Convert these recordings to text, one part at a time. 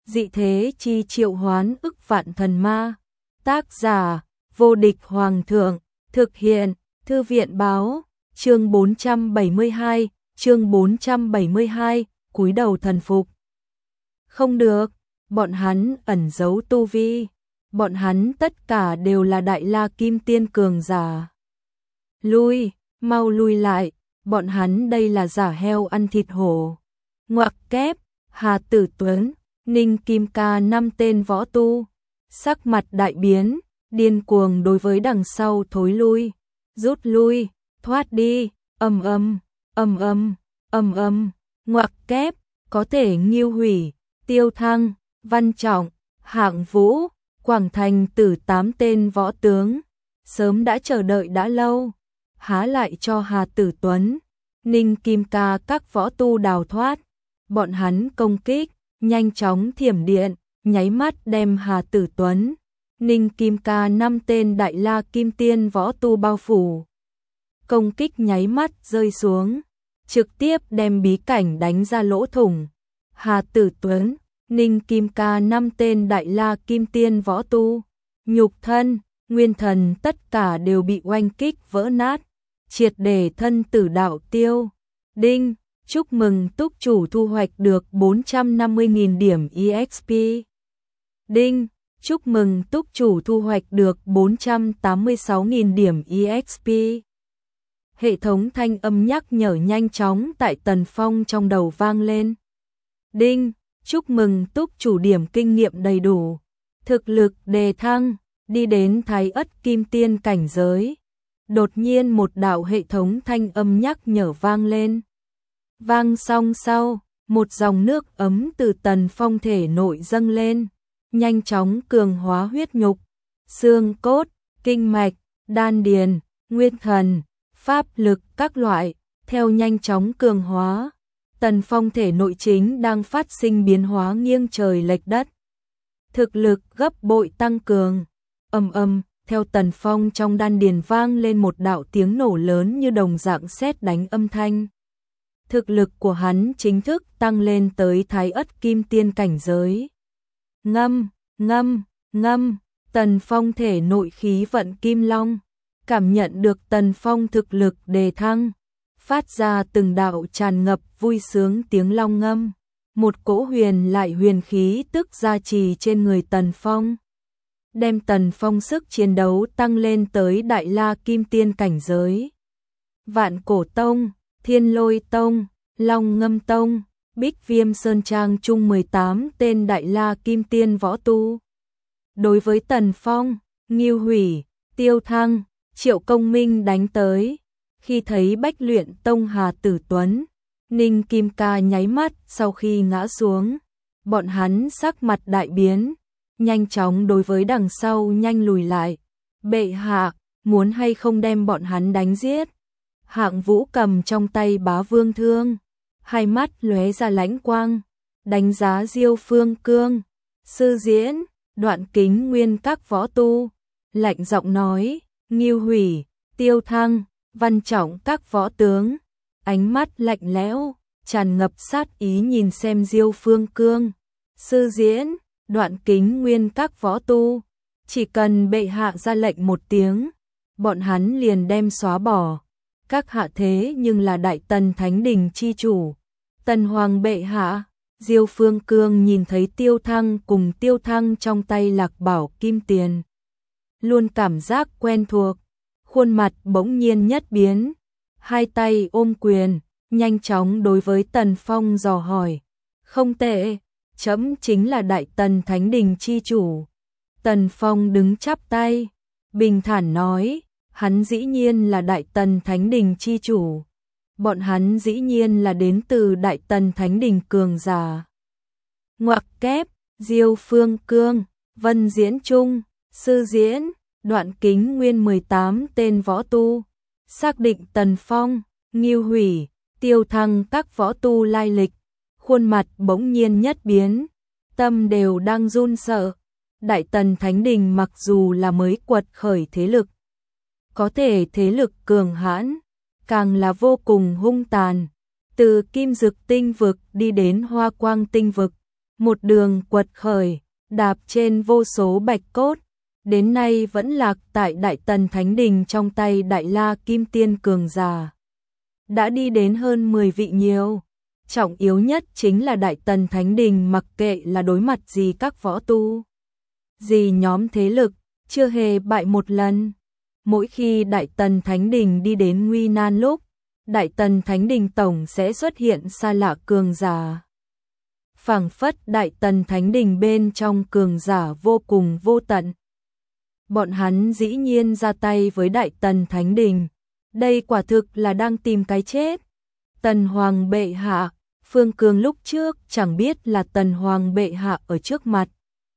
dị thế chi triệu hoán ức vạn thần ma. Tác giả, vô địch hoàng thượng, thực hiện, thư viện báo, chương 472, cúi đầu thần phục. Không được, bọn hắn ẩn giấu tu vi, bọn hắn tất cả đều là Đại La Kim Tiên cường giả. Lui, mau lui lại, bọn hắn đây là giả heo ăn thịt hổ. Ngoặc kép, Hà Tử Tuấn, Ninh Kim Ca 5 tên võ tu, sắc mặt đại biến, điên cuồng đối với đằng sau thối lui, rút lui, thoát đi, ầm ầm, ngoặc kép, có thể Nghiêu Hủy, Tiêu Thăng, Văn Trọng, Hạng Vũ, Quảng Thành Tử 8 tên võ tướng, sớm đã chờ đợi đã lâu, há lại cho Hà Tử Tuấn, Ninh Kim Ca các võ tu đào thoát, bọn hắn công kích, nhanh chóng thiểm điện, nháy mắt đem Hà Tử Tuấn, Ninh Kim Ca 5 tên Đại La Kim Tiên võ tu bao phủ. Công kích nháy mắt rơi xuống, trực tiếp đem bí cảnh đánh ra lỗ thủng. Hà Tử Tuấn, Ninh Kim Ca 5 tên Đại La Kim Tiên võ tu, nhục thân, nguyên thần tất cả đều bị oanh kích vỡ nát, triệt để thân tử đạo tiêu. Đinh, chúc mừng túc chủ thu hoạch được 450.000 điểm EXP. Đinh, chúc mừng túc chủ thu hoạch được 486.000 điểm EXP. Hệ thống thanh âm nhắc nhở nhanh chóng tại Tần Phong trong đầu vang lên. Đinh, chúc mừng túc chủ điểm kinh nghiệm đầy đủ, thực lực đề thăng, đi đến Thái Ất Kim Tiên cảnh giới. Đột nhiên một đạo hệ thống thanh âm nhắc nhở vang lên. Vang xong sau, một dòng nước ấm từ Tần Phong thể nội dâng lên, nhanh chóng cường hóa huyết nhục, xương cốt, kinh mạch, đan điền, nguyên thần, pháp lực các loại, theo nhanh chóng cường hóa. Tần Phong thể nội chính đang phát sinh biến hóa nghiêng trời lệch đất. Thực lực gấp bội tăng cường. Theo Tần Phong trong đan điền vang lên một đạo tiếng nổ lớn như đồng dạng sét đánh âm thanh. Thực lực của hắn chính thức tăng lên tới Thái Ất Kim Tiên cảnh giới. Ngâm, Tần Phong thể nội khí vận kim long, cảm nhận được Tần Phong thực lực đề thăng, phát ra từng đạo tràn ngập vui sướng tiếng long ngâm, một cỗ huyền lại huyền khí tức gia trì trên người Tần Phong, đem Tần Phong sức chiến đấu tăng lên tới Đại La Kim Tiên cảnh giới. Vạn Cổ Tông, Thiên Lôi Tông, Long Ngâm Tông, Bích Viêm Sơn Trang chung 18 tên Đại La Kim Tiên võ tu. Đối với Tần Phong, Nghiêu Hủy, Tiêu Thăng, Triệu Công Minh đánh tới. Khi thấy Bách Luyện Tông Hà Tử Tuấn, Ninh Kim Ca nháy mắt sau khi ngã xuống, bọn hắn sắc mặt đại biến, nhanh chóng đối với đằng sau nhanh lùi lại. Bệ hạ, muốn hay không đem bọn hắn đánh giết? Hạng Vũ cầm trong tay Bá Vương thương, hai mắt lóe ra lãnh quang, đánh giá Diêu Phương Cương, Sư Diễn, Đoạn Kính Nguyên các võ tu, lạnh giọng nói, Nghiêu Hủy, Tiêu Thăng, Văn Trọng các võ tướng, ánh mắt lạnh lẽo, tràn ngập sát ý nhìn xem Diêu Phương Cương, Sư Diễn, Đoạn Kính Nguyên các võ tu, chỉ cần bệ hạ ra lệnh một tiếng, bọn hắn liền đem xóa bỏ. Các hạ thế nhưng là Đại Tần Thánh Đình chi chủ, Tần Hoàng bệ hạ. Diêu Phương Cương nhìn thấy Tiêu Thăng cùng Tiêu Thăng trong tay Lạc Bảo Kim Tiền, luôn cảm giác quen thuộc, khuôn mặt bỗng nhiên nhất biến, hai tay ôm quyền, nhanh chóng đối với Tần Phong dò hỏi. Không tệ, trẫm chính là Đại Tần Thánh Đình chi chủ. Tần Phong đứng chắp tay, bình thản nói, hắn dĩ nhiên là Đại Tần Thánh Đình chi chủ. Bọn hắn dĩ nhiên là đến từ Đại Tần Thánh Đình cường giả. Ngoặc kép, Diêu Phương Cương, Vân Diễn Trung, Sư Diễn, Đoạn Kính Nguyên 18 tên võ tu, xác định Tần Phong, Nghiêu Hủy, Tiêu Thăng các võ tu lai lịch, khuôn mặt bỗng nhiên nhất biến, tâm đều đang run sợ. Đại Tần Thánh Đình mặc dù là mới quật khởi thế lực, có thể thế lực cường hãn, càng là vô cùng hung tàn, từ Kim Dực Tinh vực đi đến Hoa Quang Tinh vực, một đường quật khởi, đạp trên vô số bạch cốt, đến nay vẫn lạc tại Đại Tần Thánh Đình trong tay Đại La Kim Tiên cường giả. Đã đi đến hơn 10 vị nhiều. Trọng yếu nhất chính là Đại Tần Thánh Đình mặc kệ là đối mặt gì các võ tu, gì nhóm thế lực, chưa hề bại một lần. Mỗi khi Đại Tần Thánh Đình đi đến nguy nan lúc, Đại Tần Thánh Đình tổng sẽ xuất hiện xa lạ cường giả. Phảng phất Đại Tần Thánh Đình bên trong cường giả vô cùng vô tận. Bọn hắn dĩ nhiên ra tay với Đại Tần Thánh Đình, đây quả thực là đang tìm cái chết. Tần Hoàng bệ hạ, Phương Cương lúc trước chẳng biết là Tần Hoàng bệ hạ ở trước mặt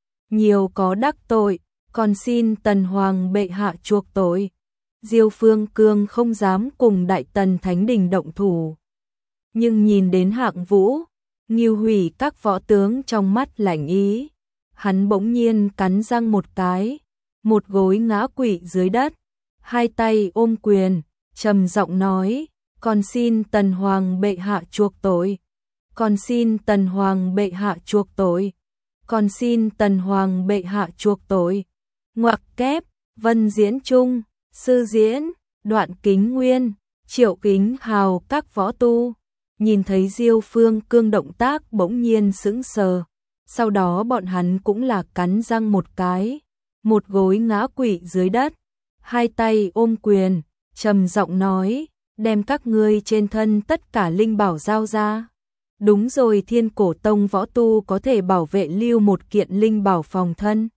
nhiều có đắc tội, còn xin Tần Hoàng bệ hạ chuộc tội. Diêu Phương Cương không dám cùng Đại Tần Thánh Đình động thủ, nhưng nhìn đến Hạng Vũ, Ngưu Hủy các võ tướng trong mắt lạnh ý, hắn bỗng nhiên cắn răng một cái, một gối ngã quỵ dưới đất, hai tay ôm quyền, trầm giọng nói: "Còn xin Tần Hoàng bệ hạ chuộc tội, còn xin Tần Hoàng bệ hạ chuộc tội, còn xin Tần Hoàng bệ hạ chuộc tội." Ngoặc kép, Vân Diễn Trung, Sư Diễn, Đoạn Kính Nguyên, Triệu Kính Hào các võ tu, nhìn thấy Diêu Phương Cương động tác bỗng nhiên sững sờ, sau đó bọn hắn cũng là cắn răng một cái, một gối ngã quỵ dưới đất, hai tay ôm quyền, trầm giọng nói: "Đem các ngươi trên thân tất cả linh bảo giao ra." Đúng rồi, Thiên Cổ Tông võ tu có thể bảo vệ lưu một kiện linh bảo phòng thân,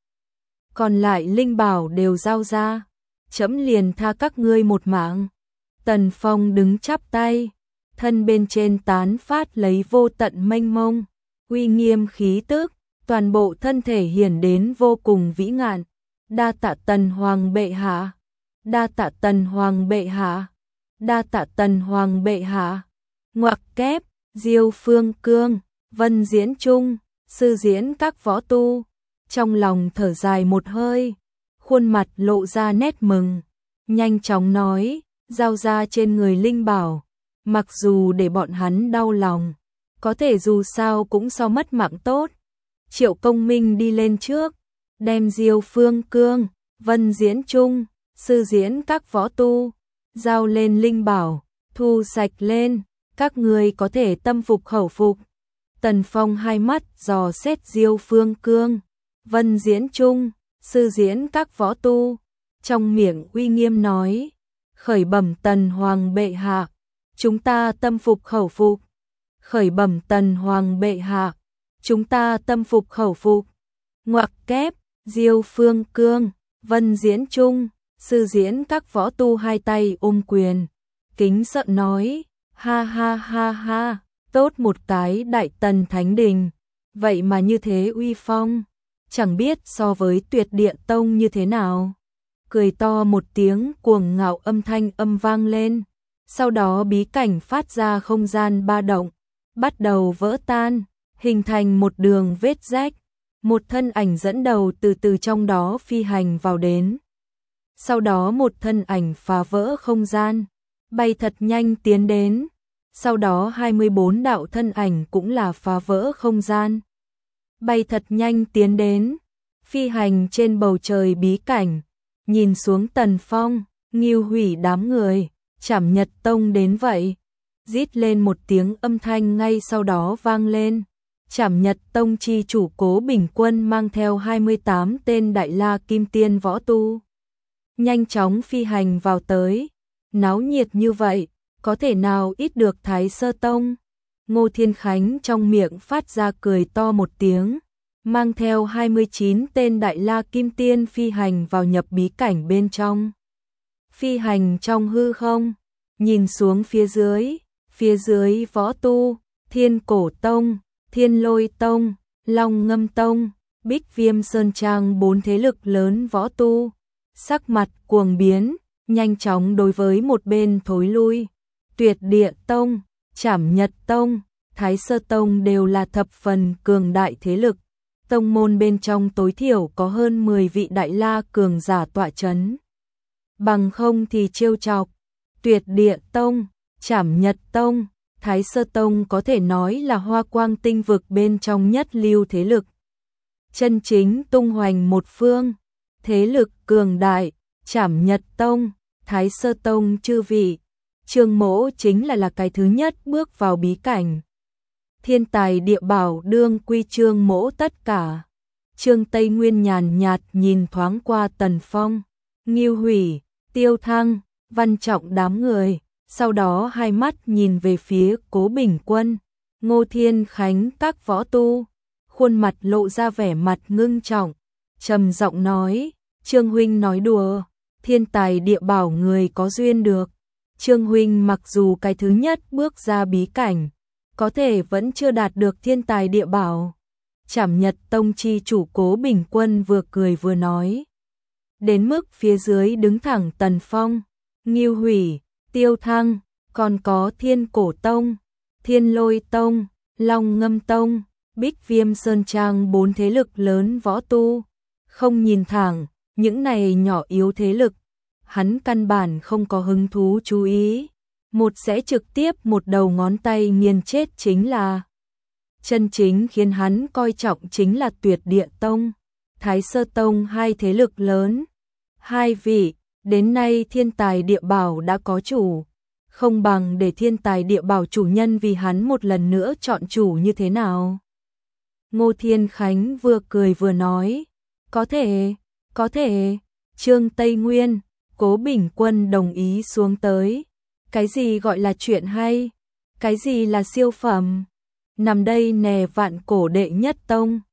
còn lại linh bảo đều giao ra, chấm liền tha các ngươi một mạng. Tần Phong đứng chắp tay, thân bên trên tán phát lấy vô tận mênh mông, uy nghiêm khí tức, toàn bộ thân thể hiển đến vô cùng vĩ ngạn. Đa tạ Tần Hoàng bệ hạ, đa tạ Tần Hoàng bệ hạ, đa tạ Tần Hoàng bệ hạ. Ngoặc kép, Diêu Phương Cương, Vân Diễn Trung, Sư Diễn các võ tu, trong lòng thở dài một hơi, khuôn mặt lộ ra nét mừng, nhanh chóng nói: "Giao ra trên người linh bảo, mặc dù để bọn hắn đau lòng, có thể dù sao cũng so mất mạng tốt." Triệu Công Minh đi lên trước, đem Diêu Phương Cương, Vân Diễn Trung, Sư Diễn các võ tu, giao lên linh bảo, thu sạch lên, các ngươi có thể tâm phục khẩu phục. Tần Phong hai mắt dò xét Diêu Phương Cương, Vân Diễn Trung, Sư Diễn các võ tu, trong miệng uy nghiêm nói: "Khởi bẩm Tần Hoàng bệ hạ, chúng ta tâm phục khẩu phục. Khởi bẩm Tần Hoàng bệ hạ, chúng ta tâm phục khẩu phục." Ngoặc kép, Diêu Phương Cương, Vân Diễn Trung, Sư Diễn các võ tu hai tay ôm quyền, kính sợ nói: "Ha ha ha ha, tốt một cái Đại Tần Thánh Đình, vậy mà như thế uy phong, chẳng biết so với Tuyệt Địa Tông như thế nào." Cười to một tiếng, cuồng ngạo âm thanh vang lên, sau đó bí cảnh phát ra không gian ba động, bắt đầu vỡ tan, hình thành một đường vết rách, một thân ảnh dẫn đầu từ từ trong đó phi hành vào đến. Sau đó một thân ảnh phá vỡ không gian, bay thật nhanh tiến đến, sau đó 24 đạo thân ảnh cũng là phá vỡ không gian, bay thật nhanh tiến đến, phi hành trên bầu trời bí cảnh, nhìn xuống Tần Phong, Ngưu Hủy đám người. Trảm Nhật Tông đến vậy, rít lên một tiếng, âm thanh ngay sau đó vang lên. Trảm Nhật Tông chi chủ Cố Bình Quân mang theo 28 tên Đại La Kim Tiên võ tu, nhanh chóng phi hành vào tới. Náo nhiệt như vậy, có thể nào ít được Thái Sơ Tông? Ngô Thiên Khánh trong miệng phát ra cười to một tiếng, mang theo 29 tên Đại La Kim Tiên phi hành vào nhập bí cảnh bên trong. Phi hành trong hư không, nhìn xuống phía dưới võ tu, Thiên Cổ Tông, Thiên Lôi Tông, Long Ngâm Tông, Bích Viêm Sơn Trang, 4 thế lực lớn võ tu, sắc mặt cuồng biến, nhanh chóng đối với một bên thối lui. Tuyệt Địa Tông, Trảm Nhật Tông, Thái Sơ Tông đều là thập phần cường đại thế lực, tông môn bên trong tối thiểu có hơn 10 vị Đại La cường giả tọa chấn. Bằng không thì trêu chọc. Tuyệt Địa Tông, Trảm Nhật Tông, Thái Sơ Tông có thể nói là Hoa Quang tinh vực bên trong nhất lưu thế lực. Chân chính tung hoành một phương, thế lực cường đại, Trảm Nhật Tông, Thái Sơ Tông chư vị. Trương Mỗ chính là cái thứ nhất bước vào bí cảnh. Thiên tài địa bảo đương quy Trương Mỗ tất cả. Trương Tây Nguyên nhàn nhạt nhìn thoáng qua Tần Phong, Ngưu Hủy, Tiêu Thăng, Văn Trọng đám người, sau đó hai mắt nhìn về phía Cố Bình Quân, Ngô Thiên Khánh các võ tu, khuôn mặt lộ ra vẻ mặt ngưng trọng, trầm giọng nói, Trương huynh nói đùa, thiên tài địa bảo người có duyên được. Trương huynh mặc dù cái thứ nhất bước ra bí cảnh, có thể vẫn chưa đạt được thiên tài địa bảo. Trảm Nhật Tông chi chủ Cố Bình Quân vừa cười vừa nói. Đến mức phía dưới đứng thẳng Tần Phong, Ngưu Hủy, Tiêu Thăng, còn có Thiên Cổ Tông, Thiên Lôi Tông, Long Ngâm Tông, Bích Viêm Sơn Trang, 4 thế lực lớn võ tu. Không nhìn thẳng, những này nhỏ yếu thế lực, hắn căn bản không có hứng thú chú ý. Một sẽ trực tiếp một đầu ngón tay nghiền chết chính là. Chân chính khiến hắn coi trọng chính là Tuyệt Địa Tông, Thái Sơ Tông, hai thế lực lớn. Hai vị, đến nay thiên tài địa bảo đã có chủ, không bằng để thiên tài địa bảo chủ nhân vì hắn một lần nữa chọn chủ như thế nào. Ngô Thiên Khánh vừa cười vừa nói, có thể, Trương Tây Nguyên, Cố Bình Quân đồng ý xuống tới. Cái gì gọi là chuyện hay? Cái gì là siêu phẩm? Nằm đây nè, vạn cổ đệ nhất tông.